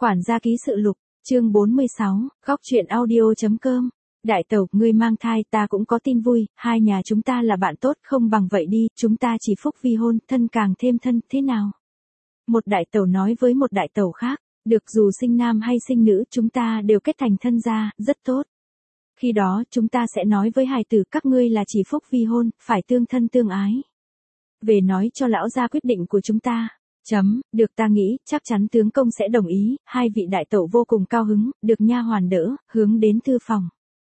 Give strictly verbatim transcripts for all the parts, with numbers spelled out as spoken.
Quản gia ký sự lục, chương bốn mươi sáu, góc truyện audio.com. Đại tẩu, ngươi mang thai, ta cũng có tin vui, hai nhà chúng ta là bạn tốt, không bằng vậy đi, chúng ta chỉ phúc vi hôn, thân càng thêm thân, thế nào? Một đại tẩu nói với một đại tẩu khác, được, dù sinh nam hay sinh nữ, chúng ta đều kết thành thân gia, rất tốt. Khi đó, chúng ta sẽ nói với hài tử các ngươi là chỉ phúc vi hôn, phải tương thân tương ái. Về nói cho lão gia quyết định của chúng ta. Chấm, được, ta nghĩ, chắc chắn tướng công sẽ đồng ý, hai vị đại tẩu vô cùng cao hứng, được nha hoàn đỡ, hướng đến thư phòng.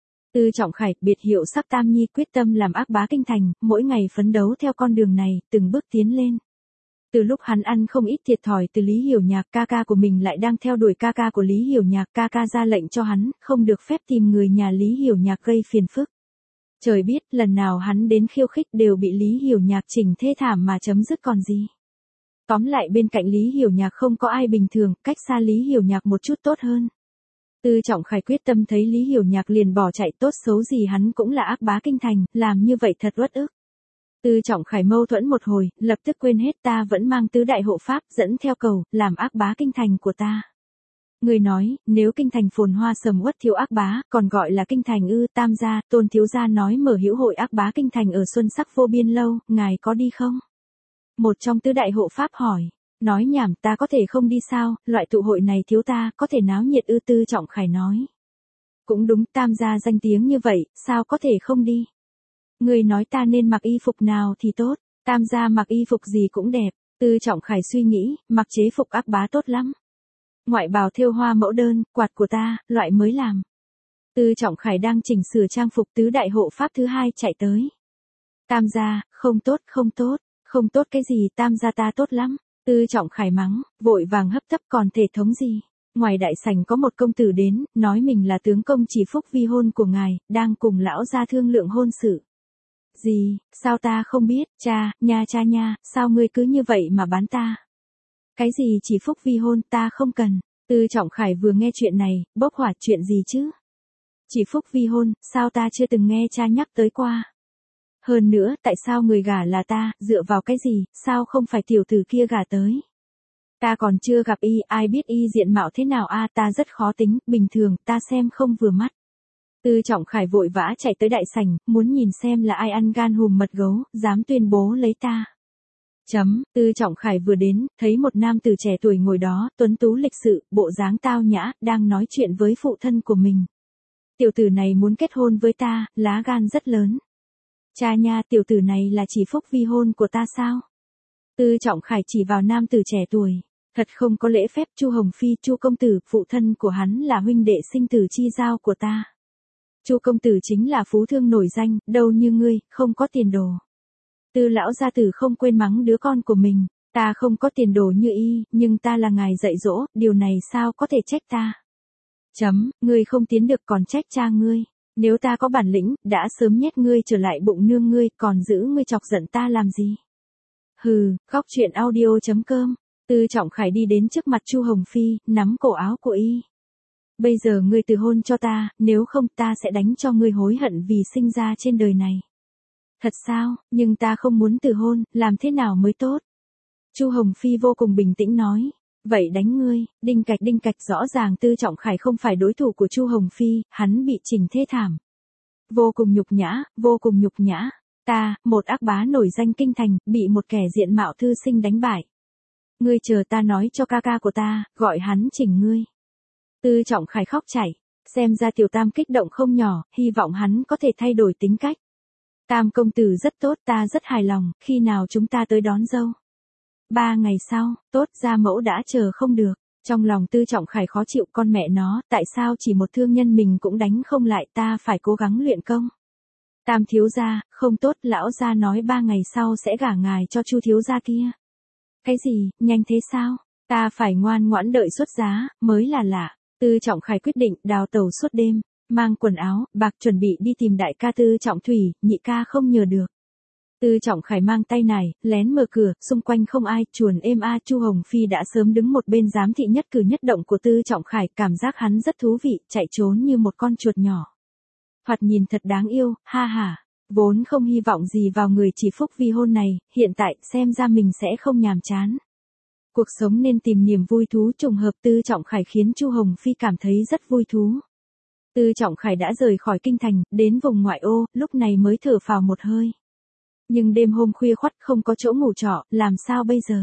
Tư Trọng Khải, biệt hiệu Sắc Tam Nhi, quyết tâm làm ác bá kinh thành, mỗi ngày phấn đấu theo con đường này, từng bước tiến lên. Từ lúc hắn ăn không ít thiệt thòi từ Lý Hiểu Nhạc, ca ca của mình lại đang theo đuổi ca ca của Lý Hiểu Nhạc, ca ca ra lệnh cho hắn, không được phép tìm người nhà Lý Hiểu Nhạc gây phiền phức. Trời biết, lần nào hắn đến khiêu khích đều bị Lý Hiểu Nhạc chỉnh thê thảm mà chấm dứt còn gì. Tóm lại bên cạnh Lý Hiểu Nhạc không có ai bình thường, cách xa Lý Hiểu Nhạc một chút tốt hơn. Tư Trọng Khải quyết tâm thấy Lý Hiểu Nhạc liền bỏ chạy, tốt xấu gì hắn cũng là ác bá kinh thành, làm như vậy thật uất ức. Tư Trọng Khải mâu thuẫn một hồi, lập tức quên hết, ta vẫn mang tứ đại hộ pháp dẫn theo cầu, làm ác bá kinh thành của ta. Người nói, nếu kinh thành phồn hoa sầm uất thiếu ác bá, còn gọi là kinh thành ư? Tam gia, Tôn thiếu gia nói mở hữu hội ác bá kinh thành ở Xuân Sắc Vô Biên lâu, ngài có đi không? Một trong tứ đại hộ pháp hỏi, nói nhảm, ta có thể không đi sao, loại tụ hội này thiếu ta, có thể náo nhiệt ư? Tư Trọng Khải nói. Cũng đúng, tam gia danh tiếng như vậy, sao có thể không đi? Người nói ta nên mặc y phục nào thì tốt, tam gia mặc y phục gì cũng đẹp. Tư Trọng Khải suy nghĩ, mặc chế phục ác bá tốt lắm. Ngoại bào thêu hoa mẫu đơn, quạt của ta, loại mới làm. Tư Trọng Khải đang chỉnh sửa trang phục, tứ đại hộ pháp thứ hai chạy tới. Tam gia, không tốt, không tốt, không tốt cái gì, tam gia ta tốt lắm. Tư Trọng Khải mắng, vội vàng hấp tấp, còn thể thống gì. Ngoài đại sảnh có một công tử đến, nói mình là tướng công chỉ phúc vi hôn của ngài, đang cùng lão gia thương lượng hôn sự. Gì, sao ta không biết, cha, nha cha nha, sao ngươi cứ như vậy mà bán ta? Cái gì chỉ phúc vi hôn, ta không cần. Tư Trọng Khải vừa nghe chuyện này, bốc hỏa, chuyện gì chứ? Chỉ phúc vi hôn, sao ta chưa từng nghe cha nhắc tới qua? Hơn nữa, tại sao người gả là ta, dựa vào cái gì, sao không phải tiểu tử kia gả tới? Ta còn chưa gặp y, ai biết y diện mạo thế nào a? À, ta rất khó tính, bình thường, ta xem không vừa mắt. Tư Trọng Khải vội vã chạy tới đại sảnh, muốn nhìn xem là ai ăn gan hùm mật gấu, dám tuyên bố lấy ta. Chấm, Tư Trọng Khải vừa đến, thấy một nam tử trẻ tuổi ngồi đó, tuấn tú lịch sự, bộ dáng tao nhã, đang nói chuyện với phụ thân của mình. Tiểu tử này muốn kết hôn với ta, lá gan rất lớn. Cha nha, tiểu tử này là chỉ phúc vi hôn của ta sao? Tư Trọng Khải chỉ vào nam tử trẻ tuổi. Thật không có lễ phép, Chu Hồng Phi, Chu công tử, phụ thân của hắn là huynh đệ sinh tử chi giao của ta. Chu công tử chính là phú thương nổi danh, đâu như ngươi, không có tiền đồ. Tư lão gia tử không quên mắng đứa con của mình, ta không có tiền đồ như y, nhưng ta là ngài dạy dỗ, điều này sao có thể trách ta? Chấm, ngươi không tiến được còn trách cha ngươi. Nếu ta có bản lĩnh, đã sớm nhét ngươi trở lại bụng nương ngươi, còn giữ ngươi chọc giận ta làm gì? Hừ, góc truyện audio.com. Tư Trọng Khải đi đến trước mặt Chu Hồng Phi, nắm cổ áo của y. Bây giờ ngươi từ hôn cho ta, nếu không ta sẽ đánh cho ngươi hối hận vì sinh ra trên đời này. Thật sao, nhưng ta không muốn từ hôn, làm thế nào mới tốt? Chu Hồng Phi vô cùng bình tĩnh nói. Vậy đánh ngươi, đinh cạch đinh cạch, rõ ràng Tư Trọng Khải không phải đối thủ của Chu Hồng Phi, hắn bị chỉnh thê thảm. Vô cùng nhục nhã, vô cùng nhục nhã. Ta, một ác bá nổi danh kinh thành, bị một kẻ diện mạo thư sinh đánh bại. Ngươi chờ ta nói cho ca ca của ta, gọi hắn chỉnh ngươi. Tư Trọng Khải khóc chảy, xem ra tiểu tam kích động không nhỏ, hy vọng hắn có thể thay đổi tính cách. Tam công tử rất tốt, ta rất hài lòng, khi nào chúng ta tới đón dâu? Ba ngày sau, tốt, gia mẫu đã chờ không được. Trong lòng Tư Trọng Khải khó chịu, con mẹ nó, tại sao chỉ một thương nhân mình cũng đánh không lại, ta phải cố gắng luyện công. Tam thiếu gia, không tốt, lão gia nói ba ngày sau sẽ gả ngài cho Chu thiếu gia kia. Cái gì, nhanh thế sao? Ta phải ngoan ngoãn đợi xuất giá, mới là lạ. Tư Trọng Khải quyết định đào tẩu suốt đêm, mang quần áo, bạc chuẩn bị đi tìm đại ca Tư Trọng Thủy, nhị ca không nhờ được. Tư Trọng Khải mang tay này, lén mở cửa, xung quanh không ai, chuồn êm a. Chu Hồng Phi đã sớm đứng một bên giám thị nhất cử nhất động của Tư Trọng Khải, cảm giác hắn rất thú vị, chạy trốn như một con chuột nhỏ. Thoạt nhìn thật đáng yêu, ha ha. Vốn không hy vọng gì vào người chỉ phúc vi hôn này, hiện tại xem ra mình sẽ không nhàm chán. Cuộc sống nên tìm niềm vui thú, trùng hợp Tư Trọng Khải khiến Chu Hồng Phi cảm thấy rất vui thú. Tư Trọng Khải đã rời khỏi kinh thành, đến vùng ngoại ô, lúc này mới thở phào một hơi. Nhưng đêm hôm khuya khoắt không có chỗ ngủ trọ, làm sao bây giờ?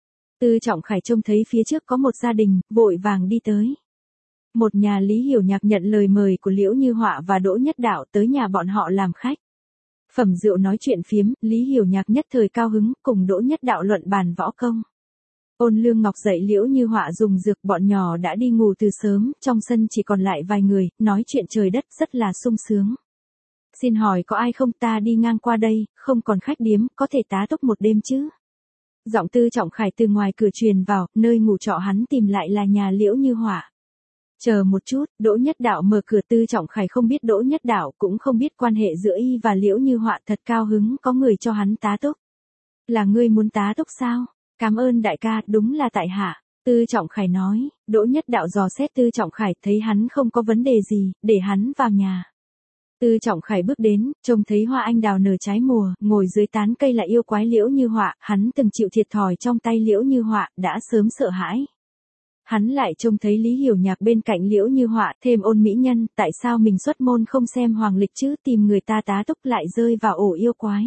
Tư Trọng Khải trông thấy phía trước có một gia đình, vội vàng đi tới. Một nhà Lý Hiểu Nhạc nhận lời mời của Liễu Như Họa và Đỗ Nhất Đạo tới nhà bọn họ làm khách. Phẩm rượu nói chuyện phiếm, Lý Hiểu Nhạc nhất thời cao hứng, cùng Đỗ Nhất Đạo luận bàn võ công. Ôn Lương Ngọc dạy Liễu Như Họa dùng dược, bọn nhỏ đã đi ngủ từ sớm, trong sân chỉ còn lại vài người, nói chuyện trời đất rất là sung sướng. Xin hỏi có ai không, ta đi ngang qua đây, không còn khách điếm, có thể tá túc một đêm chứ? Giọng Tư Trọng Khải từ ngoài cửa truyền vào, nơi ngủ trọ hắn tìm lại là nhà Liễu Như Họa. Chờ một chút, Đỗ Nhất Đạo mở cửa. Tư Trọng Khải không biết Đỗ Nhất Đạo, cũng không biết quan hệ giữa y và Liễu Như Họa, thật cao hứng có người cho hắn tá túc. Là ngươi muốn tá túc sao? Cảm ơn đại ca, đúng là tại hạ. Tư Trọng Khải nói. Đỗ Nhất Đạo dò xét Tư Trọng Khải, thấy hắn không có vấn đề gì, để hắn vào nhà. Tư Trọng Khải bước đến, trông thấy hoa anh đào nở trái mùa, ngồi dưới tán cây là yêu quái Liễu Như Họa, hắn từng chịu thiệt thòi trong tay Liễu Như Họa, đã sớm sợ hãi. Hắn lại trông thấy Lý Hiểu Nhạc bên cạnh Liễu Như Họa, thêm Ôn mỹ nhân, tại sao mình xuất môn không xem hoàng lịch chứ, tìm người ta tá túc lại rơi vào ổ yêu quái.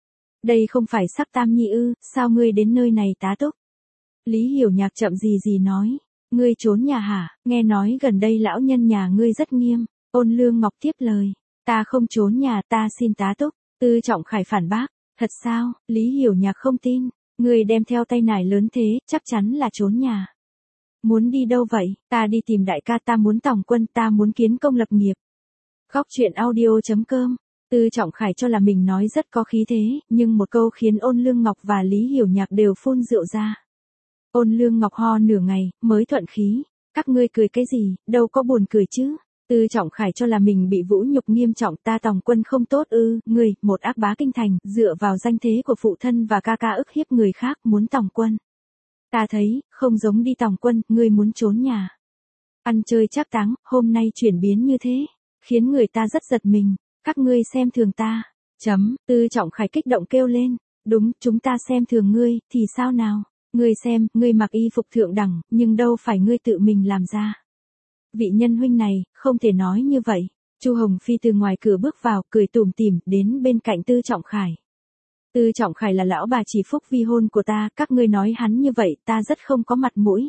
Đây không phải Sắc Tam Nhi ư, sao ngươi đến nơi này tá túc? Lý Hiểu Nhạc chậm gì gì nói, ngươi trốn nhà hả, nghe nói gần đây lão nhân nhà ngươi rất nghiêm. Ôn Lương Ngọc tiếp lời, ta không trốn nhà, ta xin tá túc. Tư Trọng Khải phản bác, thật sao? Lý Hiểu Nhạc không tin, ngươi đem theo tay nải lớn thế, chắc chắn là trốn nhà. Muốn đi đâu vậy? Ta đi tìm đại ca, ta muốn tòng quân, ta muốn kiến công lập nghiệp. Góc truyện audio chấm com. Tư Trọng Khải cho là mình nói rất có khí thế, nhưng một câu khiến Ôn Lương Ngọc và Lý Hiểu Nhạc đều phun rượu ra. Ôn Lương Ngọc ho nửa ngày, mới thuận khí. Các ngươi cười cái gì, đâu có buồn cười chứ. Tư Trọng Khải cho là mình bị vũ nhục nghiêm trọng, ta tòng quân không tốt ư, ngươi, một ác bá kinh thành, dựa vào danh thế của phụ thân và ca ca ức hiếp người khác, muốn tòng quân. Ta thấy, không giống đi tòng quân, ngươi muốn trốn nhà. Ăn chơi trác táng, hôm nay chuyển biến như thế, khiến người ta rất giật mình, các ngươi xem thường ta. Chấm, Tư Trọng Khải kích động kêu lên, đúng, chúng ta xem thường ngươi, thì sao nào? Ngươi xem, ngươi mặc y phục thượng đẳng, nhưng đâu phải ngươi tự mình làm ra. Vị nhân huynh này, không thể nói như vậy. Chu Hồng Phi từ ngoài cửa bước vào, cười tủm tỉm, đến bên cạnh Tư Trọng Khải. Tư Trọng Khải là lão bà chỉ phúc vi hôn của ta, các ngươi nói hắn như vậy, ta rất không có mặt mũi.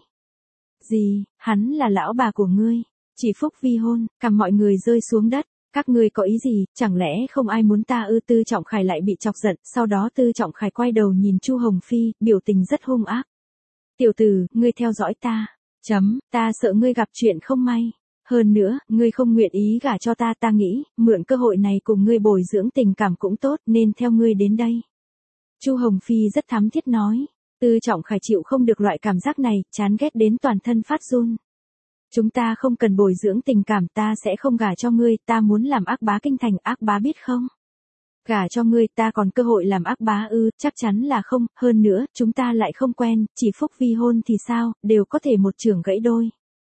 Gì, hắn là lão bà của ngươi, chỉ phúc vi hôn, cầm mọi người rơi xuống đất, các ngươi có ý gì, chẳng lẽ không ai muốn ta ư? Tư Trọng Khải lại bị chọc giận, sau đó Tư Trọng Khải quay đầu nhìn Chu Hồng Phi, biểu tình rất hung ác. Tiểu tử, ngươi theo dõi ta, chấm, ta sợ ngươi gặp chuyện không may. Hơn nữa, ngươi không nguyện ý gả cho ta, ta nghĩ, mượn cơ hội này cùng ngươi bồi dưỡng tình cảm cũng tốt, nên theo ngươi đến đây. Chu Hồng Phi rất thắm thiết nói. Tư Trọng Khải chịu không được loại cảm giác này, chán ghét đến toàn thân phát run. Chúng ta không cần bồi dưỡng tình cảm, ta sẽ không gả cho ngươi, ta muốn làm ác bá kinh thành, ác bá biết không? Gả cho ngươi, ta còn cơ hội làm ác bá ư? Chắc chắn là không, hơn nữa, chúng ta lại không quen, chỉ phúc vi hôn thì sao, đều có thể một chưởng gãy đôi.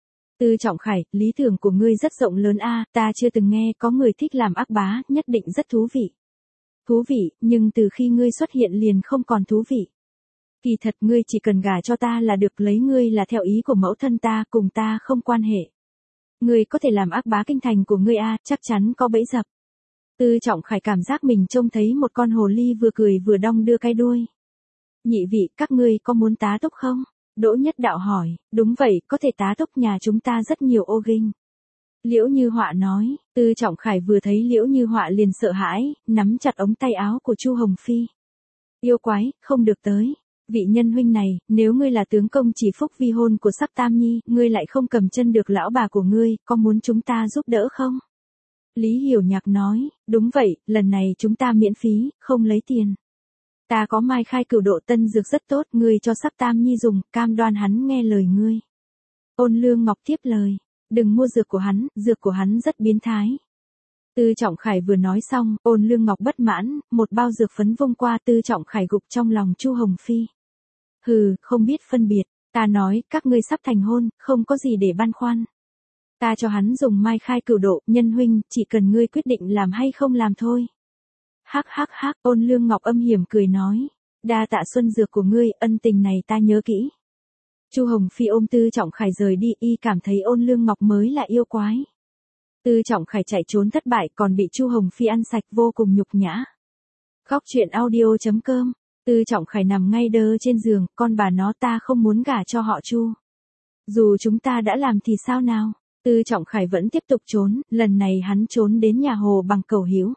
Tư Trọng Khải, lý tưởng của ngươi rất rộng lớn a, ta chưa từng nghe có người thích làm ác bá, nhất định rất thú vị. Thú vị, nhưng từ khi ngươi xuất hiện liền không còn thú vị. Kỳ thật ngươi chỉ cần gả cho ta là được, lấy ngươi là theo ý của mẫu thân ta, cùng ta không quan hệ. Ngươi có thể làm ác bá kinh thành của ngươi a, chắc chắn có bẫy dập. Tư Trọng Khải cảm giác mình trông thấy một con hồ ly vừa cười vừa đong đưa cái đuôi. Nhị vị, các ngươi có muốn tá túc không? Đỗ Nhất Đạo hỏi, đúng vậy, có thể tá túc, nhà chúng ta rất nhiều ô ghinh. Liễu Như Họa nói. Tư Trọng Khải vừa thấy Liễu Như Họa liền sợ hãi, nắm chặt ống tay áo của Chu Hồng Phi. Yêu quái, không được tới. Vị nhân huynh này, nếu ngươi là tướng công chỉ phúc vi hôn của Sắc Tam Nhi, ngươi lại không cầm chân được lão bà của ngươi, có muốn chúng ta giúp đỡ không? Lý Hiểu Nhạc nói, đúng vậy, lần này chúng ta miễn phí, không lấy tiền. Ta có mai khai cửu độ tân dược rất tốt, ngươi cho Sắc Tam Nhi dùng, cam đoan hắn nghe lời ngươi. Ôn Lương Ngọc tiếp lời, đừng mua dược của hắn, dược của hắn rất biến thái. Tư Trọng Khải vừa nói xong, Ôn Lương Ngọc bất mãn, một bao dược phấn vung qua. Tư Trọng Khải gục trong lòng Chu Hồng Phi. Hừ, không biết phân biệt, ta nói, các ngươi sắp thành hôn, không có gì để băn khoăn. Ta cho hắn dùng mai khai cửu độ, nhân huynh, chỉ cần ngươi quyết định làm hay không làm thôi. Hắc hắc hắc, Ôn Lương Ngọc âm hiểm cười nói, đa tạ xuân dược của ngươi, ân tình này ta nhớ kỹ. Chu Hồng Phi ôm Tư Trọng Khải rời đi, y cảm thấy Ôn Lương Ngọc mới là yêu quái. Tư Trọng Khải chạy trốn thất bại còn bị Chu Hồng Phi ăn sạch, vô cùng nhục nhã. Góc truyện audio chấm com. Tư Trọng Khải nằm ngay đơ trên giường, con bà nó, ta không muốn gả cho họ Chu. Dù chúng ta đã làm thì sao nào? Tư Trọng Khải vẫn tiếp tục trốn, lần này hắn trốn đến nhà Hồ Bằng cầu hữu.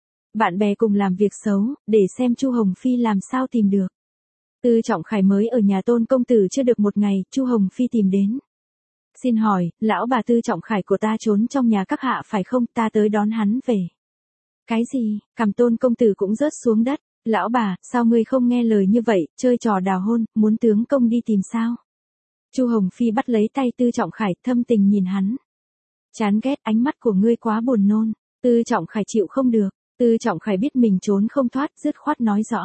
Bạn bè cùng làm việc xấu, để xem Chu Hồng Phi làm sao tìm được. Tư Trọng Khải mới ở nhà Tôn công tử chưa được một ngày, Chu Hồng Phi tìm đến. Xin hỏi, lão bà Tư Trọng Khải của ta trốn trong nhà các hạ phải không, ta tới đón hắn về. Cái gì, cằm Tôn công tử cũng rớt xuống đất. Lão bà, sao ngươi không nghe lời như vậy, chơi trò đào hôn, muốn tướng công đi tìm sao? Chu Hồng Phi bắt lấy tay Tư Trọng Khải, thâm tình nhìn hắn. Chán ghét, ánh mắt của ngươi quá buồn nôn. Tư Trọng Khải chịu không được. Tư Trọng Khải biết mình trốn không thoát, dứt khoát nói rõ.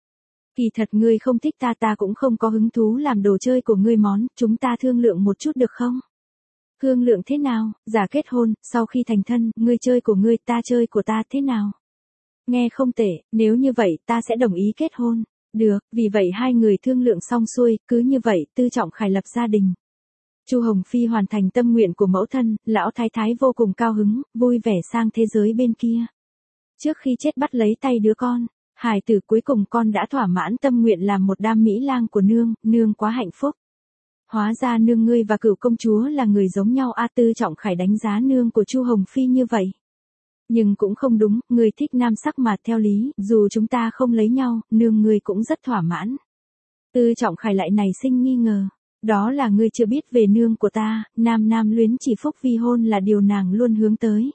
Kỳ thật ngươi không thích ta, ta cũng không có hứng thú làm đồ chơi của ngươi món, chúng ta thương lượng một chút được không? Thương lượng thế nào, giả kết hôn, sau khi thành thân, ngươi chơi của ngươi, ta chơi của ta, thế nào? Nghe không tệ, nếu như vậy ta sẽ đồng ý kết hôn. Được, vì vậy hai người thương lượng xong xuôi, cứ như vậy Tư Trọng Khải lập gia đình. Chu Hồng Phi hoàn thành tâm nguyện của mẫu thân, lão thái thái vô cùng cao hứng, vui vẻ sang thế giới bên kia. Trước khi chết bắt lấy tay đứa con, hài tử cuối cùng con đã thỏa mãn tâm nguyện làm một đam mỹ lang của nương, nương quá hạnh phúc. Hóa ra nương ngươi và Cửu công chúa là người giống nhau a. Tư Trọng Khải đánh giá nương của Chu Hồng Phi như vậy. Nhưng cũng không đúng, ngươi thích nam sắc mà, theo lý, dù chúng ta không lấy nhau, nương ngươi cũng rất thỏa mãn. Tư Trọng Khải lại nảy sinh nghi ngờ. Đó là ngươi chưa biết về nương của ta, nam nam luyến chỉ phúc vi hôn là điều nàng luôn hướng tới.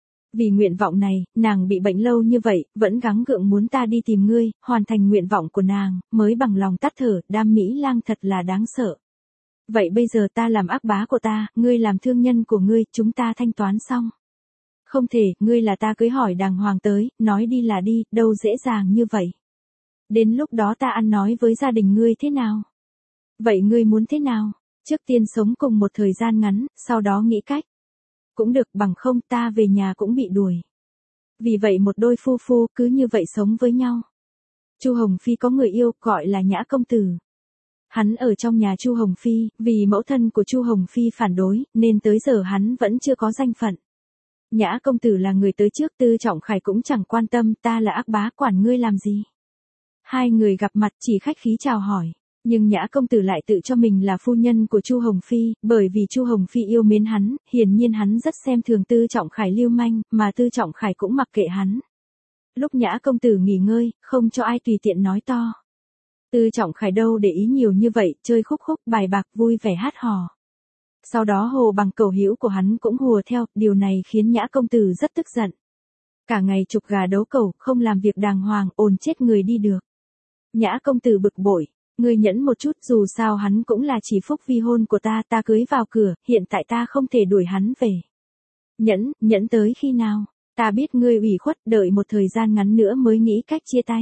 Vì nguyện vọng này, nàng bị bệnh lâu như vậy, vẫn gắng gượng muốn ta đi tìm ngươi, hoàn thành nguyện vọng của nàng, mới bằng lòng tắt thở, đam mỹ lang thật là đáng sợ. Vậy bây giờ ta làm ác bá của ta, ngươi làm thương nhân của ngươi, chúng ta thanh toán xong. Không thể, ngươi là ta cưới hỏi đàng hoàng tới, nói đi là đi, đâu dễ dàng như vậy. Đến lúc đó ta ăn nói với gia đình ngươi thế nào? Vậy ngươi muốn thế nào? Trước tiên sống cùng một thời gian ngắn, sau đó nghĩ cách. Cũng được, bằng không ta về nhà cũng bị đuổi. Vì vậy một đôi phu phu cứ như vậy sống với nhau. Chu Hồng Phi có người yêu, gọi là Nhã công tử. Hắn ở trong nhà Chu Hồng Phi, vì mẫu thân của Chu Hồng Phi phản đối, nên tới giờ hắn vẫn chưa có danh phận. Nhã công tử là người tới trước, Tư Trọng Khải cũng chẳng quan tâm, ta là ác bá, quản ngươi làm gì. Hai người gặp mặt chỉ khách khí chào hỏi, nhưng Nhã công tử lại tự cho mình là phu nhân của Chu Hồng Phi, bởi vì Chu Hồng Phi yêu mến hắn, hiển nhiên hắn rất xem thường Tư Trọng Khải lưu manh, mà Tư Trọng Khải cũng mặc kệ hắn. Lúc Nhã công tử nghỉ ngơi, không cho ai tùy tiện nói to. Tư Trọng Khải đâu để ý nhiều như vậy, chơi khúc khúc bài bạc vui vẻ hát hò. Sau đó Hồ Bằng cầu hữu của hắn cũng hùa theo, điều này khiến Nhã công tử rất tức giận. Cả ngày chục gà đấu cầu, không làm việc đàng hoàng, ồn chết người đi được. Nhã công tử bực bội, ngươi nhẫn một chút, dù sao hắn cũng là chỉ phúc vi hôn của ta, ta cưới vào cửa, hiện tại ta không thể đuổi hắn về. Nhẫn, nhẫn tới khi nào? Ta biết ngươi ủy khuất, đợi một thời gian ngắn nữa mới nghĩ cách chia tay.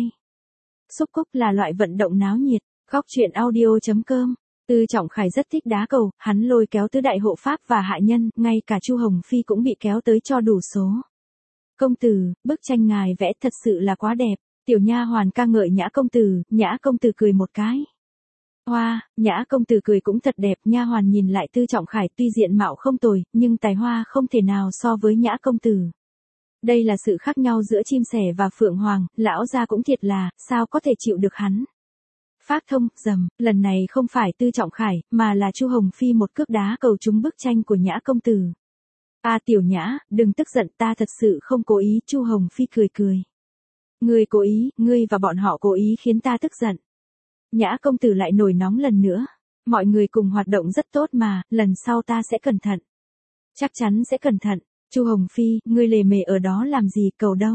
Xúc cúc là loại vận động náo nhiệt, góc truyện audio chấm com. Tư Trọng Khải rất thích đá cầu, hắn lôi kéo tứ đại hộ pháp và hạ nhân, ngay cả Chu Hồng Phi cũng bị kéo tới cho đủ số. Công tử, bức tranh ngài vẽ thật sự là quá đẹp. Tiểu nha hoàn ca ngợi Nhã công tử, Nhã công tử cười một cái. Hoa, Nhã công tử cười cũng thật đẹp, nha hoàn nhìn lại Tư Trọng Khải, tuy diện mạo không tồi, nhưng tài hoa không thể nào so với Nhã công tử. Đây là sự khác nhau giữa chim sẻ và phượng hoàng, lão gia cũng thiệt là, sao có thể chịu được hắn. Phác thông, dầm, lần này không phải Tư Trọng Khải, mà là Chu Hồng Phi một cước đá cầu trúng bức tranh của Nhã công tử. À tiểu Nhã, đừng tức giận, ta thật sự không cố ý, Chu Hồng Phi cười cười. Ngươi cố ý, ngươi và bọn họ cố ý khiến ta tức giận. Nhã công tử lại nổi nóng lần nữa. Mọi người cùng hoạt động rất tốt mà, lần sau ta sẽ cẩn thận. Chắc chắn sẽ cẩn thận. Chu Hồng Phi, ngươi lề mề ở đó làm gì, cầu đâu?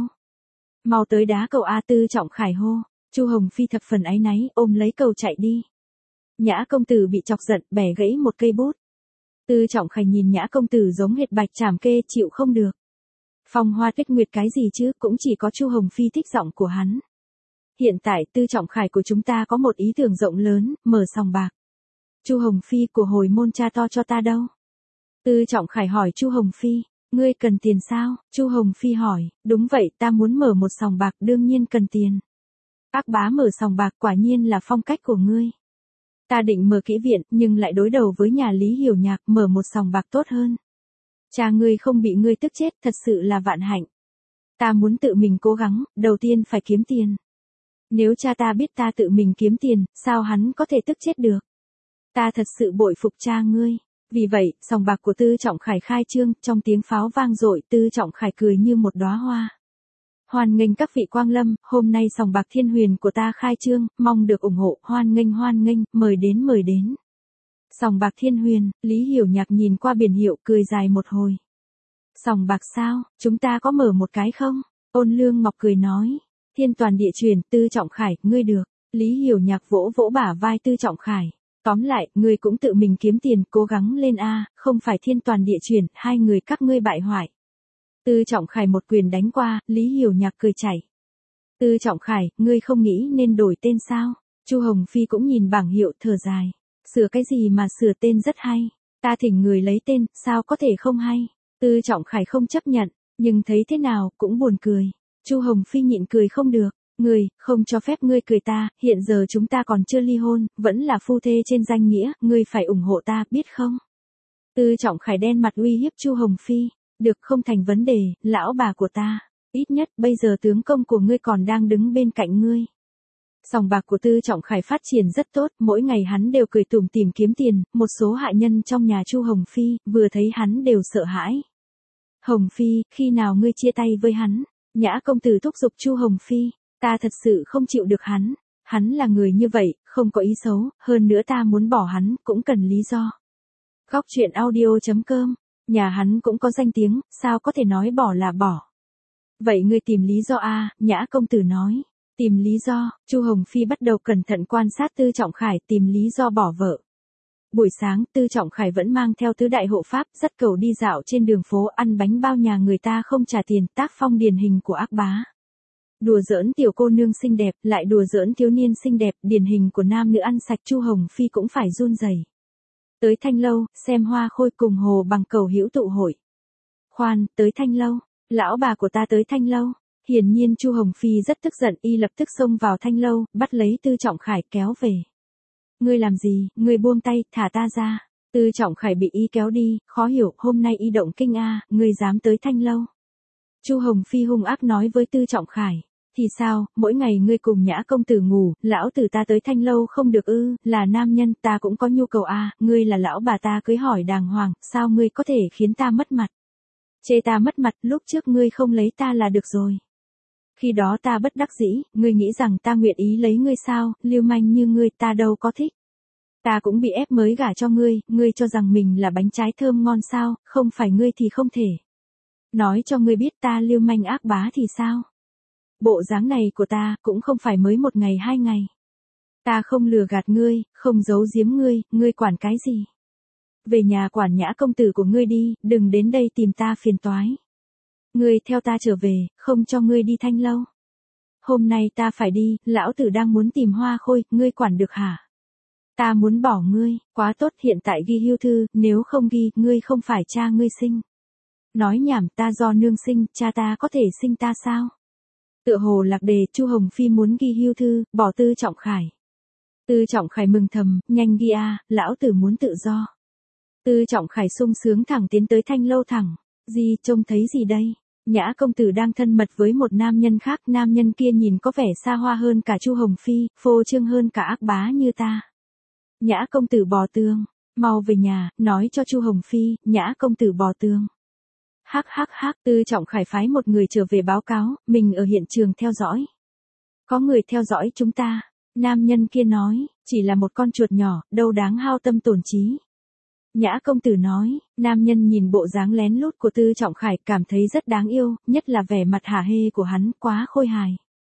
Mau tới đá cầu A. Tư Trọng Khải hô. Chu Hồng Phi thập phần áy náy, ôm lấy cầu chạy đi. Nhã công tử bị chọc giận, bẻ gãy một cây bút. Tư Trọng Khải nhìn Nhã công tử giống hệt bạch trảm kê, chịu không được. Phong hoa tuyết nguyệt cái gì chứ, cũng chỉ có Chu Hồng Phi thích giọng của hắn. Hiện tại Tư Trọng Khải của chúng ta có một ý tưởng rộng lớn, mở sòng bạc. Chu Hồng Phi, của hồi môn cha to cho ta đâu? Tư Trọng Khải hỏi Chu Hồng Phi, ngươi cần tiền sao? Chu Hồng Phi hỏi, đúng vậy, ta muốn mở một sòng bạc, đương nhiên cần tiền. Ác bá mở sòng bạc quả nhiên là phong cách của ngươi. Ta định mở kỹ viện, nhưng lại đối đầu với nhà Lý Hiểu Nhạc, mở một sòng bạc tốt hơn. Cha ngươi không bị ngươi tức chết, thật sự là vạn hạnh. Ta muốn tự mình cố gắng, đầu tiên phải kiếm tiền. Nếu cha ta biết ta tự mình kiếm tiền, sao hắn có thể tức chết được? Ta thật sự bội phục cha ngươi. Vì vậy, sòng bạc của Tư Trọng Khải khai trương, trong tiếng pháo vang dội, Tư Trọng Khải cười như một đóa hoa. Hoan nghênh các vị quang lâm, hôm nay sòng bạc Thiên Huyền của ta khai trương, mong được ủng hộ, hoan nghênh hoan nghênh, mời đến mời đến. Sòng bạc Thiên Huyền, Lý Hiểu Nhạc nhìn qua biển hiệu cười dài một hồi. Sòng bạc sao, chúng ta có mở một cái không? Ôn Lương Ngọc cười nói. Thiên Toàn Địa Chuyển, Tư Trọng Khải, ngươi được. Lý Hiểu Nhạc vỗ vỗ bả vai Tư Trọng Khải. Tóm lại, ngươi cũng tự mình kiếm tiền, cố gắng lên a, không phải Thiên Toàn Địa Chuyển, hai người các ngươi bại hoại. Tư Trọng Khải một quyền đánh qua, Lý Hiểu Nhạc cười chảy. Tư Trọng Khải, ngươi không nghĩ nên đổi tên sao? Chu Hồng Phi cũng nhìn bảng hiệu thở dài. Sửa cái gì mà sửa tên rất hay. Ta thỉnh người lấy tên, sao có thể không hay? Tư Trọng Khải không chấp nhận, nhưng thấy thế nào cũng buồn cười. Chu Hồng Phi nhịn cười không được. Ngươi, không cho phép ngươi cười ta, hiện giờ chúng ta còn chưa ly hôn, vẫn là phu thê trên danh nghĩa, ngươi phải ủng hộ ta, biết không? Tư Trọng Khải đen mặt uy hiếp Chu Hồng Phi. Được, không thành vấn đề, lão bà của ta. Ít nhất bây giờ tướng công của ngươi còn đang đứng bên cạnh ngươi. Sòng bạc của Tư Trọng Khải phát triển rất tốt, mỗi ngày hắn đều cười tủm tỉm kiếm tiền, một số hạ nhân trong nhà Chu Hồng Phi, vừa thấy hắn đều sợ hãi. Hồng Phi, khi nào ngươi chia tay với hắn? Nhã công tử thúc giục Chu Hồng Phi, ta thật sự không chịu được hắn. Hắn là người như vậy, không có ý xấu, hơn nữa ta muốn bỏ hắn, cũng cần lý do. Góc truyện audio chấm com, nhà hắn cũng có danh tiếng, sao có thể nói bỏ là bỏ. Vậy ngươi tìm lý do a, Nhã công tử nói. Tìm lý do, Chu Hồng Phi bắt đầu cẩn thận quan sát Tư Trọng Khải, tìm lý do bỏ vợ. Buổi sáng, Tư Trọng Khải vẫn mang theo tứ đại hộ pháp, dắt cầu đi dạo trên đường phố, ăn bánh bao nhà người ta không trả tiền, tác phong điển hình của ác bá. Đùa giỡn tiểu cô nương xinh đẹp, lại đùa giỡn thiếu niên xinh đẹp, điển hình của nam nữ ăn sạch. Chu Hồng Phi cũng phải run rẩy. Tới Thanh Lâu, xem hoa khôi cùng Hồ Bằng Cầu hữu tụ hội. Khoan, tới Thanh Lâu, lão bà của ta tới Thanh Lâu. Hiển nhiên Chu Hồng Phi rất tức giận, y lập tức xông vào Thanh Lâu, bắt lấy Tư Trọng Khải kéo về. Ngươi làm gì, ngươi buông tay, thả ta ra. Tư Trọng Khải bị y kéo đi, khó hiểu, hôm nay y động kinh a, ngươi dám tới Thanh Lâu. Chu Hồng Phi hung ác nói với Tư Trọng Khải. Thì sao, mỗi ngày ngươi cùng Nhã công tử ngủ, lão tử ta tới Thanh Lâu không được ư, là nam nhân, ta cũng có nhu cầu a, ngươi là lão bà ta cưới hỏi đàng hoàng, sao ngươi có thể khiến ta mất mặt? Chê ta mất mặt, lúc trước ngươi không lấy ta là được rồi. Khi đó ta bất đắc dĩ, ngươi nghĩ rằng ta nguyện ý lấy ngươi sao, lưu manh như ngươi ta đâu có thích. Ta cũng bị ép mới gả cho ngươi, ngươi cho rằng mình là bánh trái thơm ngon sao, không phải ngươi thì không thể. Nói cho ngươi biết ta lưu manh ác bá thì sao? Bộ dáng này của ta cũng không phải mới một ngày hai ngày. Ta không lừa gạt ngươi, không giấu giếm ngươi, ngươi quản cái gì? Về nhà quản Nhã công tử của ngươi đi, đừng đến đây tìm ta phiền toái. Ngươi theo ta trở về, không cho ngươi đi Thanh Lâu. Hôm nay ta phải đi, lão tử đang muốn tìm hoa khôi, ngươi quản được hả? Ta muốn bỏ ngươi, quá tốt, hiện tại ghi hưu thư, nếu không ghi, ngươi không phải cha ngươi sinh. Nói nhảm, ta do nương sinh, cha ta có thể sinh ta sao? Tựa hồ lạc đề, Chu Hồng Phi muốn ghi hưu thư, bỏ Tư Trọng Khải. Tư Trọng Khải mừng thầm, nhanh ghi a, lão tử muốn tự do. Tư Trọng Khải sung sướng thẳng tiến tới Thanh Lâu thẳng. Gì, trông thấy gì đây? Nhã công tử đang thân mật với một nam nhân khác, nam nhân kia nhìn có vẻ xa hoa hơn cả Chu Hồng Phi, phô trương hơn cả ác bá như ta. Nhã công tử bò tường, mau về nhà, nói cho Chu Hồng Phi, Nhã công tử bò tường. Hắc hắc hắc, Tư Trọng Khải phái một người trở về báo cáo, mình ở hiện trường theo dõi. Có người theo dõi chúng ta, nam nhân kia nói, chỉ là một con chuột nhỏ, đâu đáng hao tâm tổn trí. Nhã công tử nói, nam nhân nhìn bộ dáng lén lút của Tư Trọng Khải cảm thấy rất đáng yêu, nhất là vẻ mặt hả hê của hắn, quá khôi hài.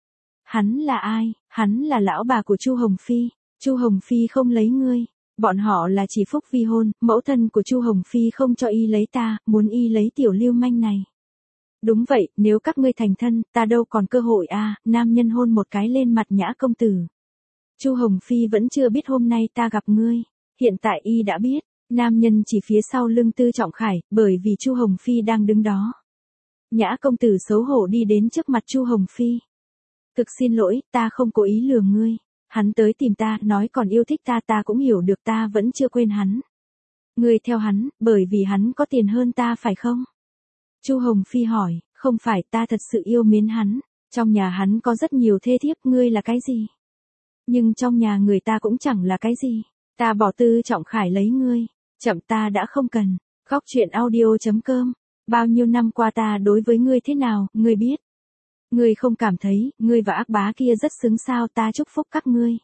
Hắn là ai? Hắn là lão bà của Chu Hồng Phi. Chu Hồng Phi không lấy ngươi. Bọn họ là chỉ phúc vi hôn, mẫu thân của Chu Hồng Phi không cho y lấy ta, muốn y lấy tiểu lưu manh này. Đúng vậy, nếu các ngươi thành thân, ta đâu còn cơ hội a, à, nam nhân hôn một cái lên mặt Nhã công tử. Chu Hồng Phi vẫn chưa biết hôm nay ta gặp ngươi, hiện tại y đã biết. Nam nhân chỉ phía sau lưng Tư Trọng Khải, bởi vì Chu Hồng Phi đang đứng đó. Nhã công tử xấu hổ đi đến trước mặt Chu Hồng Phi. Thực xin lỗi, ta không cố ý lừa ngươi. Hắn tới tìm ta, nói còn yêu thích ta, ta cũng hiểu được, ta vẫn chưa quên hắn. Ngươi theo hắn, bởi vì hắn có tiền hơn ta phải không? Chu Hồng Phi hỏi, không phải, ta thật sự yêu mến hắn. Trong nhà hắn có rất nhiều thê thiếp, ngươi là cái gì? Nhưng trong nhà người ta cũng chẳng là cái gì. Ta bỏ Tư Trọng Khải lấy ngươi. Chậm, ta đã không cần. Góc truyện audio.com. Bao nhiêu năm qua ta đối với ngươi thế nào, ngươi biết. Ngươi không cảm thấy, ngươi và ác bá kia rất xứng sao, ta chúc phúc các ngươi.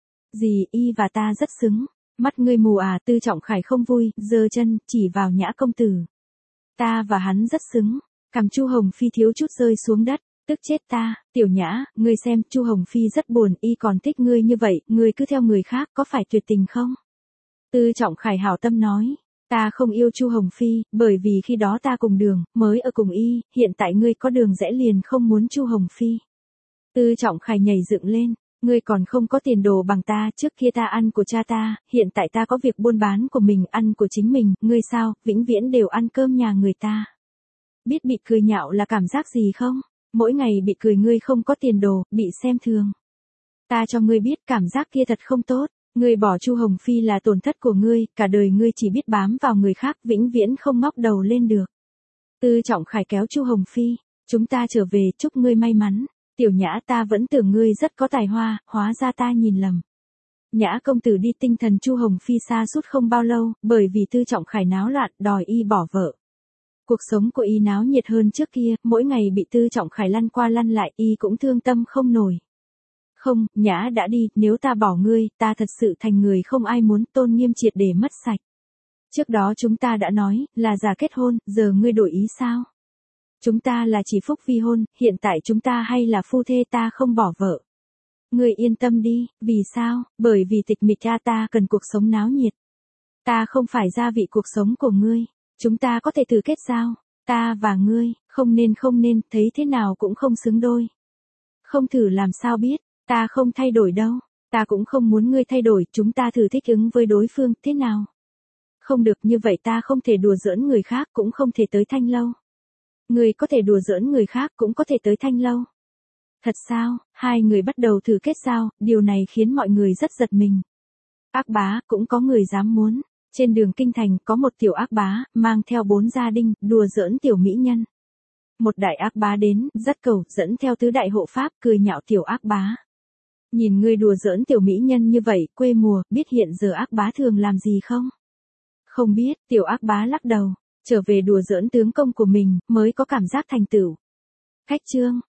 Gì, y và ta rất xứng. Mắt ngươi mù à? Tư Trọng Khải không vui, giơ chân, chỉ vào Nhã công tử. Ta và hắn rất xứng. Cằm Chu Hồng Phi thiếu chút rơi xuống đất. Tức chết ta, Tiểu Nhã, ngươi xem, Chu Hồng Phi rất buồn, y còn thích ngươi như vậy, ngươi cứ theo người khác, có phải tuyệt tình không? Tư Trọng Khải hảo tâm nói, ta không yêu Chu Hồng Phi, bởi vì khi đó ta cùng đường, mới ở cùng y, hiện tại ngươi có đường rẽ liền không muốn Chu Hồng Phi. Tư Trọng Khải nhảy dựng lên, ngươi còn không có tiền đồ bằng ta, trước kia ta ăn của cha ta, hiện tại ta có việc buôn bán của mình, ăn của chính mình, ngươi sao, vĩnh viễn đều ăn cơm nhà người ta. Biết bị cười nhạo là cảm giác gì không? Mỗi ngày bị cười ngươi không có tiền đồ, bị xem thường. Ta cho ngươi biết cảm giác kia thật không tốt, ngươi bỏ Chu Hồng Phi là tổn thất của ngươi, cả đời ngươi chỉ biết bám vào người khác, vĩnh viễn không ngóc đầu lên được. Tư Trọng Khải kéo Chu Hồng Phi, chúng ta trở về, chúc ngươi may mắn. Tiểu Nhã, ta vẫn tưởng ngươi rất có tài hoa, hóa ra ta nhìn lầm. Nhã công tử đi, tinh thần Chu Hồng Phi sa sút không bao lâu, bởi vì Tư Trọng Khải náo loạn, đòi y bỏ vợ. Cuộc sống của y náo nhiệt hơn trước kia, mỗi ngày bị Tư Trọng Khải lăn qua lăn lại, y cũng thương tâm không nổi. Không, Nhã đã đi, nếu ta bỏ ngươi, ta thật sự thành người không ai muốn, tôn nghiêm triệt để mất sạch. Trước đó chúng ta đã nói, là giả kết hôn, giờ ngươi đổi ý sao? Chúng ta là chỉ phúc vi hôn, hiện tại chúng ta hay là phu thê, ta không bỏ vợ. Ngươi yên tâm đi, vì sao? Bởi vì tịch mịch cha ta cần cuộc sống náo nhiệt. Ta không phải gia vị cuộc sống của ngươi. Chúng ta có thể thử kết giao, ta và ngươi, không nên không nên, thấy thế nào cũng không xứng đôi. Không thử làm sao biết, ta không thay đổi đâu, ta cũng không muốn ngươi thay đổi, chúng ta thử thích ứng với đối phương, thế nào? Không được, như vậy ta không thể đùa giỡn người khác, cũng không thể tới Thanh Lâu. Ngươi có thể đùa giỡn người khác, cũng có thể tới Thanh Lâu. Thật sao? Hai người bắt đầu thử kết giao, điều này khiến mọi người rất giật mình. Ác bá, cũng có người dám muốn. Trên đường kinh thành có một tiểu ác bá, mang theo bốn gia đình, đùa giỡn tiểu mỹ nhân. Một đại ác bá đến, dắt cầu, dẫn theo tứ đại hộ pháp, cười nhạo tiểu ác bá. Nhìn ngươi đùa giỡn tiểu mỹ nhân như vậy, quê mùa, biết hiện giờ ác bá thường làm gì không? Không biết, tiểu ác bá lắc đầu, trở về đùa giỡn tướng công của mình, mới có cảm giác thành tựu. Khách chương.